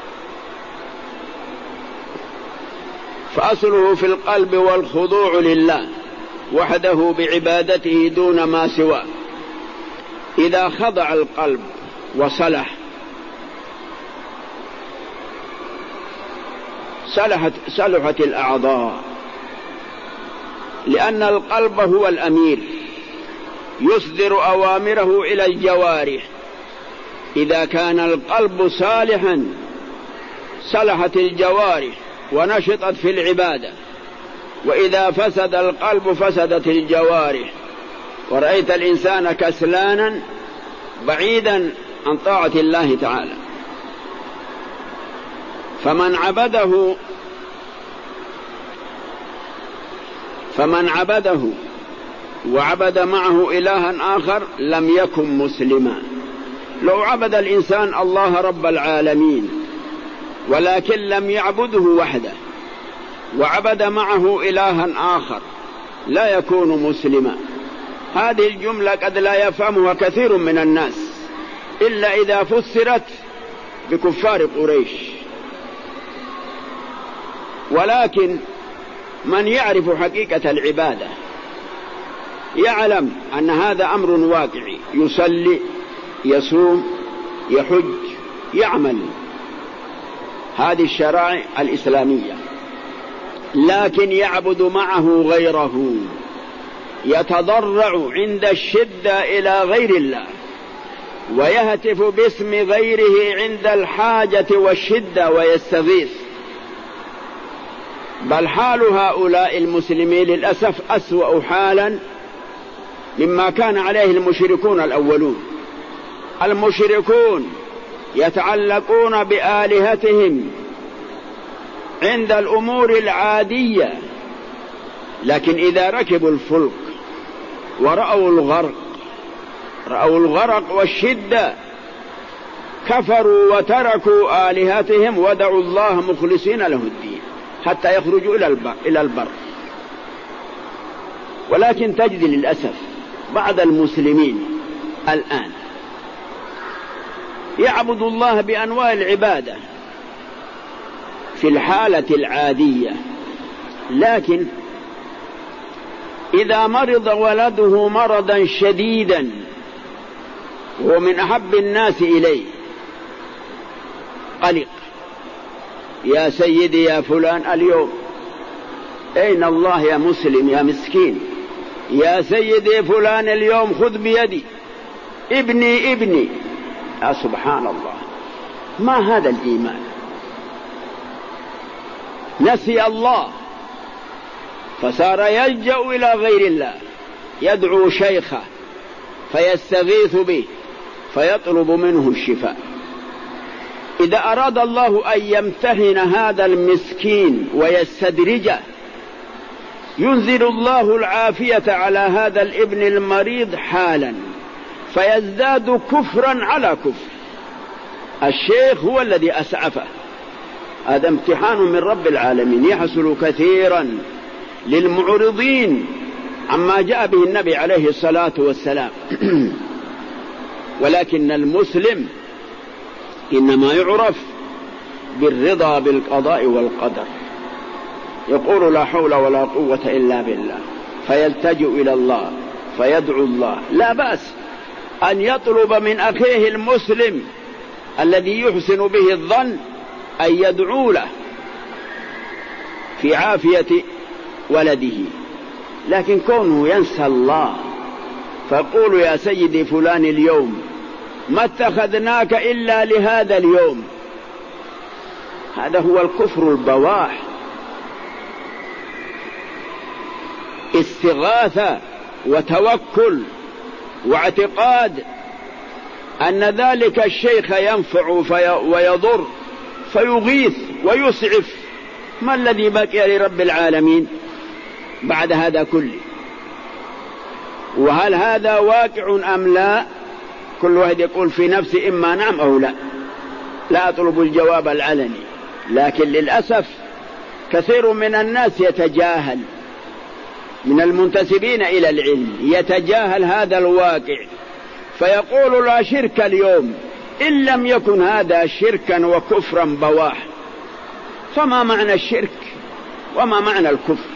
فأصله في القلب والخضوع لله وحده بعبادته دون ما سواه. إذا خضع القلب وصلح صلحت صلحت الأعضاء، لأن القلب هو الأمير يصدر أوامره إلى الجوارح. إذا كان القلب صالحا صلحت الجوارح ونشطت في العبادة، وإذا فسد القلب فسدت الجوارح، ورأيت الإنسان كسلانا بعيدا عن طاعة الله تعالى. فمن عبده فمن عبده وعبد معه إلها آخر لم يكن مسلما. لو عبد الإنسان الله رب العالمين ولكن لم يعبده وحده وعبد معه إلها آخر لا يكون مسلما. هذه الجملة قد لا يفهمها كثير من الناس إلا إذا فسرت بكفار قريش، ولكن من يعرف حقيقة العبادة يعلم أن هذا أمر واقعي، يصلي يصوم يحج يعمل، هذه الشرائع الإسلامية، لكن يعبد معه غيره، يتضرع عند الشدة إلى غير الله ويهتف باسم غيره عند الحاجة والشدة ويستغيث. بل حال هؤلاء المسلمين للأسف أسوأ حالا مما كان عليه المشركون الأولون. المشركون يتعلقون بآلهتهم عند الأمور العادية، لكن إذا ركبوا الفلك ورأوا الغرق رأوا الغرق والشدة كفروا وتركوا آلهتهم ودعوا الله مخلصين له الدين حتى يخرجوا إلى البر. ولكن تجد للأسف بعض المسلمين الآن يعبد الله بأنواع العبادة في الحالة العادية، لكن إذا مرض ولده مرضا شديدا وهو من أحب الناس إليه قلق: يا سيدي يا فلان اليوم أين الله يا مسلم يا مسكين؟ يا سيدي فلان اليوم خذ بيدي ابني ابني. يا سبحان الله، ما هذا الإيمان؟ نسي الله فصار يلجأ إلى غير الله، يدعو شيخه فيستغيث به فيطلب منه الشفاء. إذا أراد الله أن يمتحن هذا المسكين ويستدرجه ينزل الله العافية على هذا الابن المريض حالا فيزداد كفرا على كفر. الشيخ هو الذي أسعفه. هذا امتحان من رب العالمين يحصل كثيرا للمعرضين عما جاء به النبي عليه الصلاة والسلام. ولكن المسلم إنما يعرف بالرضا بالقضاء والقدر، يقول لا حول ولا قوة إلا بالله، فيلتجئ إلى الله فيدعو الله. لا بأس أن يطلب من أخيه المسلم الذي يحسن به الظن أن يدعو له في عافية ولده، لكن كونه ينسى الله فقولوا يا سيدي فلان اليوم ما اتخذناك إلا لهذا اليوم. هذا هو الكفر البواح، استغاثة وتوكل واعتقاد أن ذلك الشيخ ينفع ويضر فيغيث ويسعف. ما الذي بقي لرب العالمين بعد هذا كله؟ وهل هذا واقع أم لا؟ كل واحد يقول في نفسه إما نعم أو لا، لا أطلب الجواب العلني. لكن للأسف كثير من الناس يتجاهل، من المنتسبين إلى العلم يتجاهل هذا الواقع، فيقول لا شرك اليوم، إن لم يكن هذا شركا وكفرا بواح. فما معنى الشرك وما معنى الكفر؟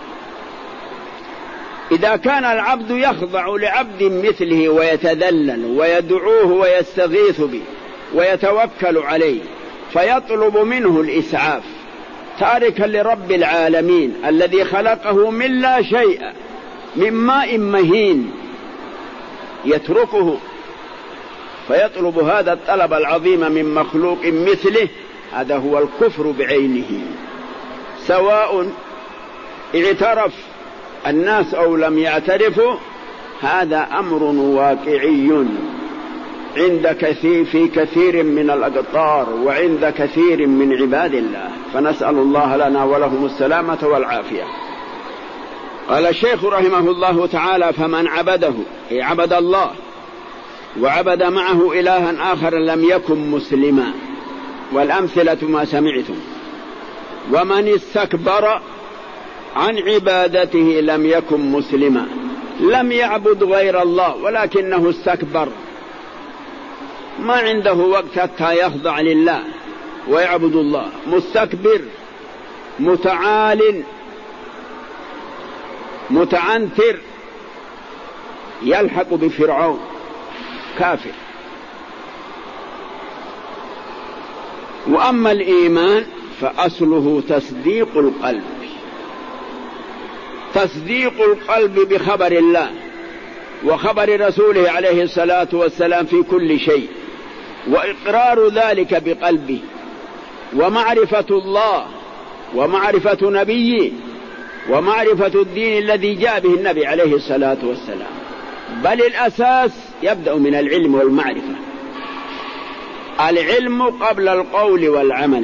إذا كان العبد يخضع لعبد مثله ويتذلل ويدعوه ويستغيث به ويتوكل عليه فيطلب منه الإسعاف، تاركا لرب العالمين الذي خلقه من لا شيء، من ماء مهين، يتركه فيطلب هذا الطلب العظيم من مخلوق مثله، هذا هو الكفر بعينه، سواء اعترف الناس أو لم يعترفوا. هذا أمر واقعي عند كثير في كثير من الأقطار وعند كثير من عباد الله، فنسأل الله لنا ولهم السلامة والعافية. قال الشيخ رحمه الله تعالى: فمن عبده، أي عبد الله وعبد معه إلها آخر لم يكن مسلما. والأمثلة ما سمعتم. ومن استكبر عن عبادته لم يكن مسلما. لم يعبد غير الله ولكنه استكبر، ما عنده وقت حتى يخضع لله ويعبد الله، مستكبر متعال متعنتر، يلحق بفرعون، كافر. وأما الإيمان فأصله تصديق القلب، تصديق القلب بخبر الله وخبر رسوله عليه الصلاة والسلام في كل شيء، وإقرار ذلك بقلبه، ومعرفة الله ومعرفة نبيه ومعرفة الدين الذي جاء به النبي عليه الصلاة والسلام. بل الأساس يبدأ من العلم والمعرفة، العلم قبل القول والعمل،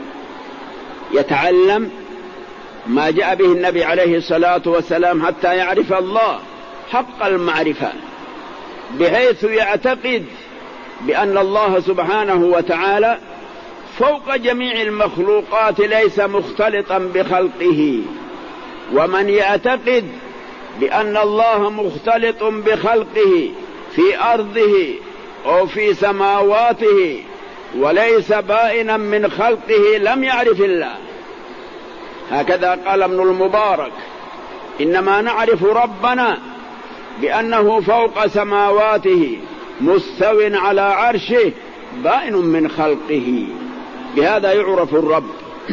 يتعلم ما جاء به النبي عليه الصلاة والسلام حتى يعرف الله حق المعرفة، بحيث يعتقد بأن الله سبحانه وتعالى فوق جميع المخلوقات ليس مختلطا بخلقه. ومن يعتقد بأن الله مختلط بخلقه في أرضه أو في سماواته وليس بائنا من خلقه لم يعرف الله. هكذا قال ابن المبارك: إنما نعرف ربنا بأنه فوق سماواته مستو على عرشه بائن من خلقه. بهذا يعرف الرب.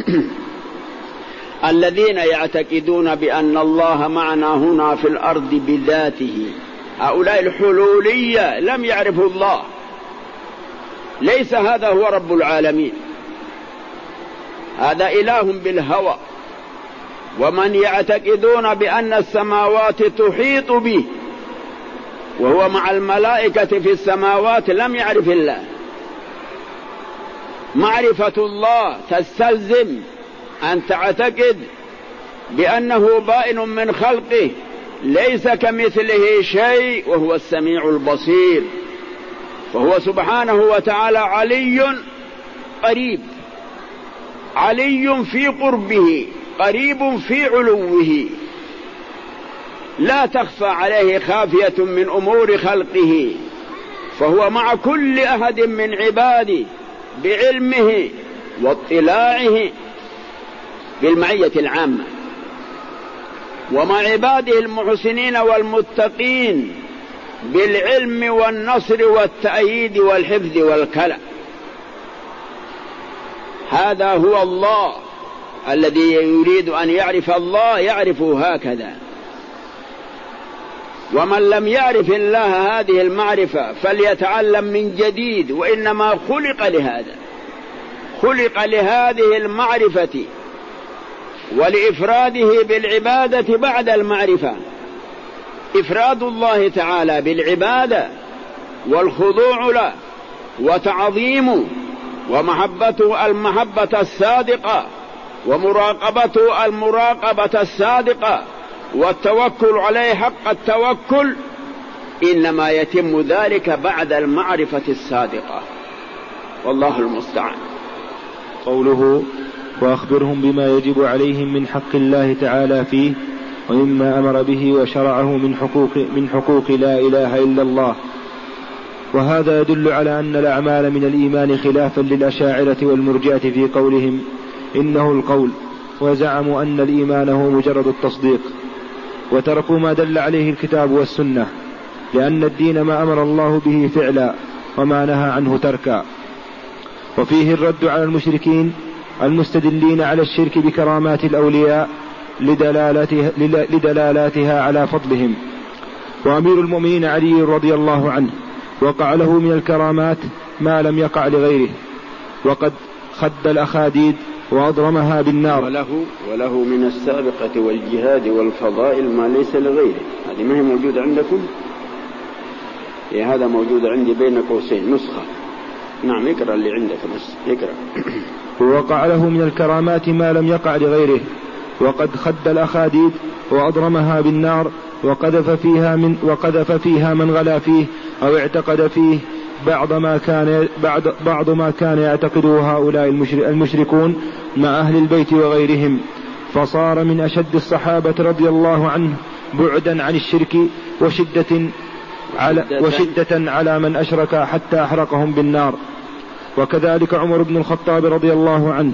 الذين يعتقدون بأن الله معنا هنا في الأرض بذاته، هؤلاء الحلولية لم يعرفوا الله، ليس هذا هو رب العالمين، هذا إله بالهوى. ومن يعتقدون بأن السماوات تحيط به وهو مع الملائكة في السماوات لم يعرف الله. معرفة الله تستلزم أن تعتقد بأنه بائن من خلقه ليس كمثله شيء وهو السميع البصير. فهو سبحانه وتعالى علي قريب، علي في قربه، قريب في علوه، لا تخفى عليه خافية من أمور خلقه، فهو مع كل أحد من عباده بعلمه واطلاعه بالمعية العامة، ومع عباده المحسنين والمتقين بالعلم والنصر والتأييد والحفظ والكلى. هذا هو الله الذي يريد أن يعرف الله يعرفه هكذا. ومن لم يعرف الله هذه المعرفة فليتعلم من جديد، وإنما خلق لهذا، خلق لهذه المعرفة ولإفراده بالعبادة بعد المعرفة. إفراد الله تعالى بالعبادة والخضوع له وتعظيمه ومحبته المحبة الصادقة ومراقبته المراقبة الصادقة والتوكل عليه حق التوكل، إنما يتم ذلك بعد المعرفة الصادقة، والله المستعان. قوله وأخبرهم بما يجب عليهم من حق الله تعالى فيه ومما أمر به وشرعه من حقوق, من حقوق لا إله إلا الله. وهذا يدل على أن الأعمال من الإيمان خلافا للأشاعرة والمرجئة في قولهم إنه القول، وزعموا أن الإيمان هو مجرد التصديق، وتركوا ما دل عليه الكتاب والسنة، لأن الدين ما أمر الله به فعلا وما نهى عنه تركا. وفيه الرد على المشركين المستدلين على الشرك بكرامات الأولياء لدلالتها, لدلالاتها على فضلهم. وأمير المؤمنين علي رضي الله عنه وقع له من الكرامات ما لم يقع لغيره، وقد خد الأخاديد وأضرمها بالنار. وله, وله من السابقة والجهاد والفضائل ما ليس لغيره. هذه ما هي موجودة عندكم؟ إيه هذا موجود عندي بين قوسين نسخة. نعم اقرأ اللي عندك بس اقرأ. ووقع له من الكرامات ما لم يقع لغيره، وقد خد الأخاديد وأضرمها بالنار وقذف فيها من, وقذف فيها من غلا فيه أو اعتقد فيه بعض ما كان, بعض, بعض ما كان يعتقده هؤلاء المشركون مع أهل البيت وغيرهم، فصار من أشد الصحابة رضي الله عنه بعدا عن الشرك وشدة على, وشدة على من أشرك حتى أحرقهم بالنار. وكذلك عمر بن الخطاب رضي الله عنه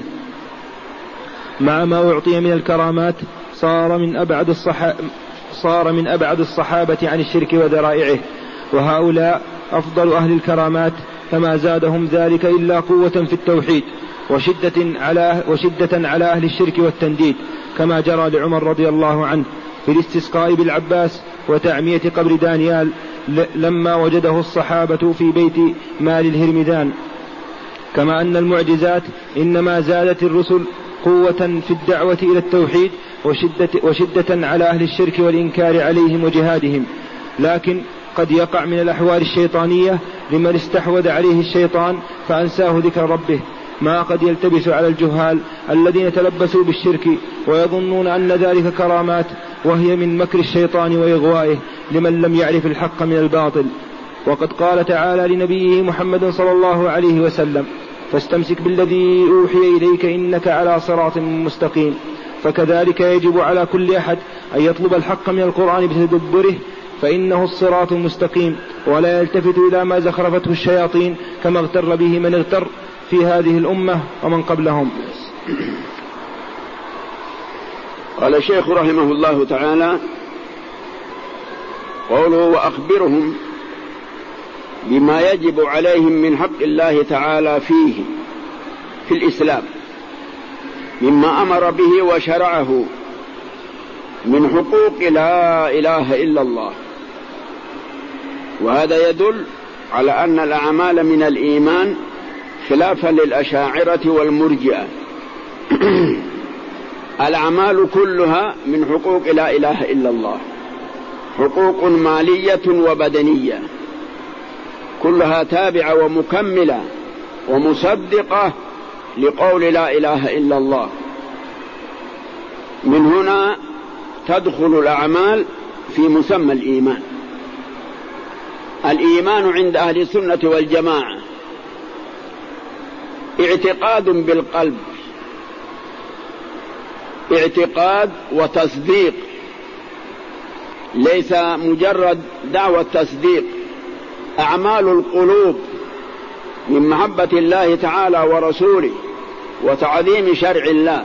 مع ما أعطي من الكرامات صار من أبعد الصحابة صار من أبعد الصحابة عن الشرك وذرائعه، وهؤلاء أفضل أهل الكرامات، فما زادهم ذلك إلا قوة في التوحيد وشدة على, وشدة على أهل الشرك والتنديد، كما جرى لعمر رضي الله عنه في الاستسقاء بالعباس وتعمية قبر دانيال لما وجده الصحابة في بيت مال الهرمذان. كما أن المعجزات إنما زادت الرسل قوة في الدعوة إلى التوحيد وشدة, وشدة على أهل الشرك والإنكار عليهم وجهادهم، لكن قد يقع من الأحوال الشيطانية لمن استحوذ عليه الشيطان فأنساه ذكر ربه ما قد يلتبس على الجهال الذين تلبسوا بالشرك ويظنون أن ذلك كرامات، وهي من مكر الشيطان وإغوائه لمن لم يعرف الحق من الباطل. وقد قال تعالى لنبيه محمد صلى الله عليه وسلم فاستمسك بالذي أوحي إليك إنك على صراط مستقيم. فكذلك يجب على كل أحد أن يطلب الحق من القرآن بتدبره، فإنه الصراط المستقيم، ولا يلتفت إلى ما زخرفته الشياطين كما اغتر به من اغتر في هذه الأمة ومن قبلهم. قال الشيخ رحمه الله تعالى قوله وأخبرهم بما يجب عليهم من حق الله تعالى فيه في الإسلام مما أمر به وشرعه من حقوق لا إله إلا الله. وهذا يدل على أن الأعمال من الإيمان خلافا للأشاعرة والمرجئة. الأعمال كلها من حقوق لا إله إلا الله، حقوق مالية وبدنية، كلها تابعة ومكملة ومصدقة لقول لا إله إلا الله. من هنا تدخل الأعمال في مسمى الإيمان. الإيمان عند أهل السنة والجماعة اعتقاد بالقلب، اعتقاد وتصديق، ليس مجرد دعوة تصديق. أعمال القلوب من محبة الله تعالى ورسوله وتعظيم شرع الله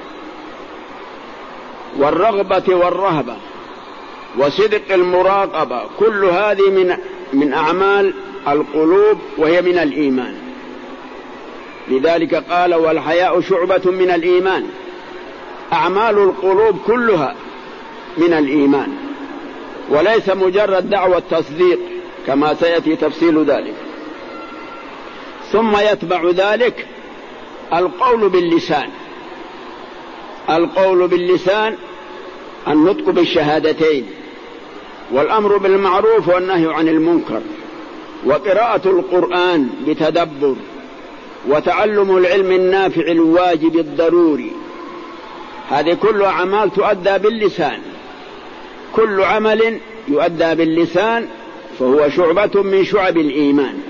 والرغبة والرهبة وصدق المراقبة، كل هذه من من أعمال القلوب وهي من الإيمان. لذلك قال والحياء شعبة من الإيمان. أعمال القلوب كلها من الإيمان. وليس مجرد دعوة تصديق كما سيأتي تفصيل ذلك. ثم يتبع ذلك القول باللسان. القول باللسان النطق بالشهادتين، والأمر بالمعروف والنهي عن المنكر، وقراءة القرآن بتدبر، وتعلم العلم النافع الواجب الضروري. هذه كل أعمال تؤدى باللسان. كل عمل يؤدى باللسان فهو شعبة من شعب الإيمان.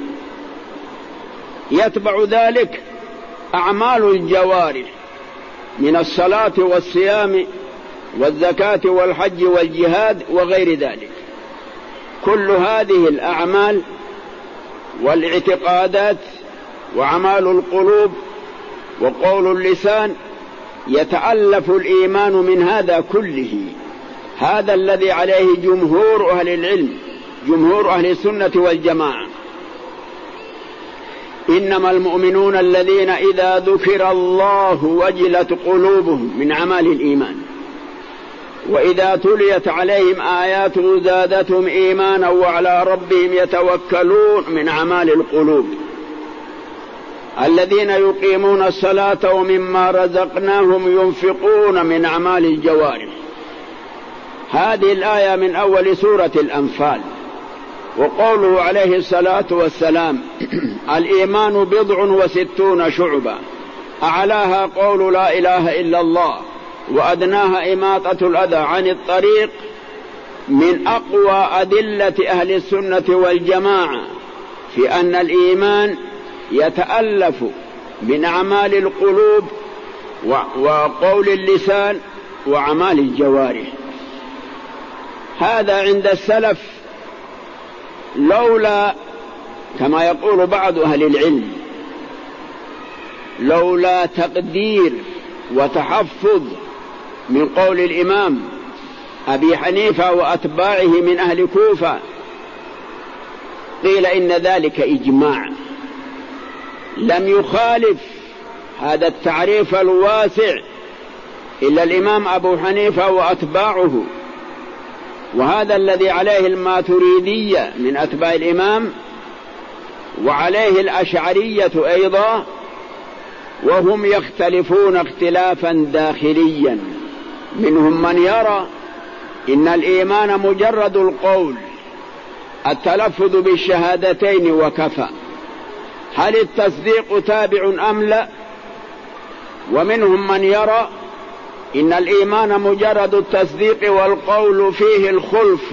يتبع ذلك أعمال الجوارح من الصلاة والصيام والزكاة والحج والجهاد وغير ذلك. كل هذه الأعمال والاعتقادات وأعمال القلوب وقول اللسان يتألف الإيمان من هذا كله. هذا الذي عليه جمهور أهل العلم، جمهور أهل السنة والجماعة. إنما المؤمنون الذين إذا ذكر الله وجلت قلوبهم من أعمال الإيمان، وإذا تليت عليهم آياته زادتهم إيمانا وعلى ربهم يتوكلون من أعمال القلوب. الذين يقيمون الصلاة ومما رزقناهم ينفقون من أعمال الجوارح. هذه الآية من أول سورة الأنفال. وقوله عليه الصلاة والسلام الإيمان بضع وستون شعبة، أعلاها قول لا إله إلا الله، وأدناها إماطة الأذى عن الطريق، من أقوى أدلة أهل السنة والجماعة في أن الإيمان يتألف من أعمال القلوب وقول اللسان وأعمال الجوارح. هذا عند السلف لولا، كما يقول بعض أهل العلم، لولا تقدير وتحفظ من قول الإمام أبي حنيفة وأتباعه من أهل كوفة، قيل إن ذلك إجماع. لم يخالف هذا التعريف الواسع إلا الإمام أبو حنيفة وأتباعه، وهذا الذي عليه الماتريدية من أتباع الإمام، وعليه الأشعرية أيضا، وهم يختلفون اختلافا داخليا. منهم من يرى إن الإيمان مجرد القول، التلفظ بالشهادتين وكفى، هل التصديق تابع أم لا؟ ومنهم من يرى إن الإيمان مجرد التصديق والقول فيه الخلف،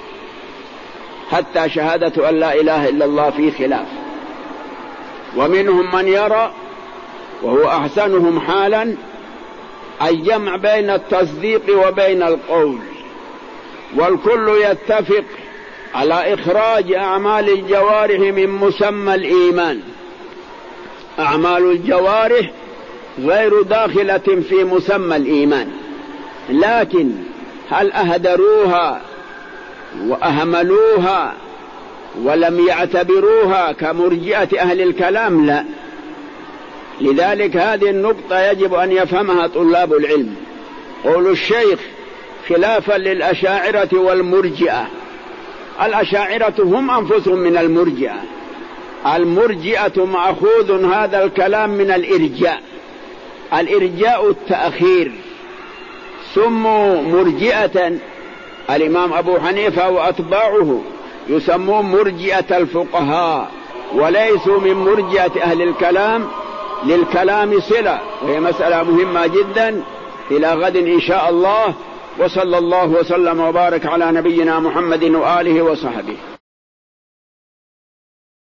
حتى شهادة أن لا إله إلا الله فيه خلاف. ومنهم من يرى، وهو أحسنهم حالا، الجمع بين التصديق وبين القول، والكل يتفق على إخراج أعمال الجوارح من مسمى الإيمان. أعمال الجوارح غير داخلة في مسمى الإيمان، لكن هل أهدروها وأهملوها ولم يعتبروها كمرجئة أهل الكلام؟ لا. لذلك هذه النقطة يجب أن يفهمها طلاب العلم. قول الشيخ خلافا للأشاعرة والمرجئة. الأشاعرة هم أنفسهم من المرجئة. المرجئة مأخوذ هذا الكلام من الإرجاء. الإرجاء التأخير، سموا مرجئة. الإمام أبو حنيفة وأتباعه يسمون مرجئة الفقهاء، وليسوا من مرجئة أهل الكلام. للكلام صلة، وهي مسألة مهمة جدا. إلى غد إن شاء الله، وصلى الله وسلم وبارك على نبينا محمد وآله وصحبه.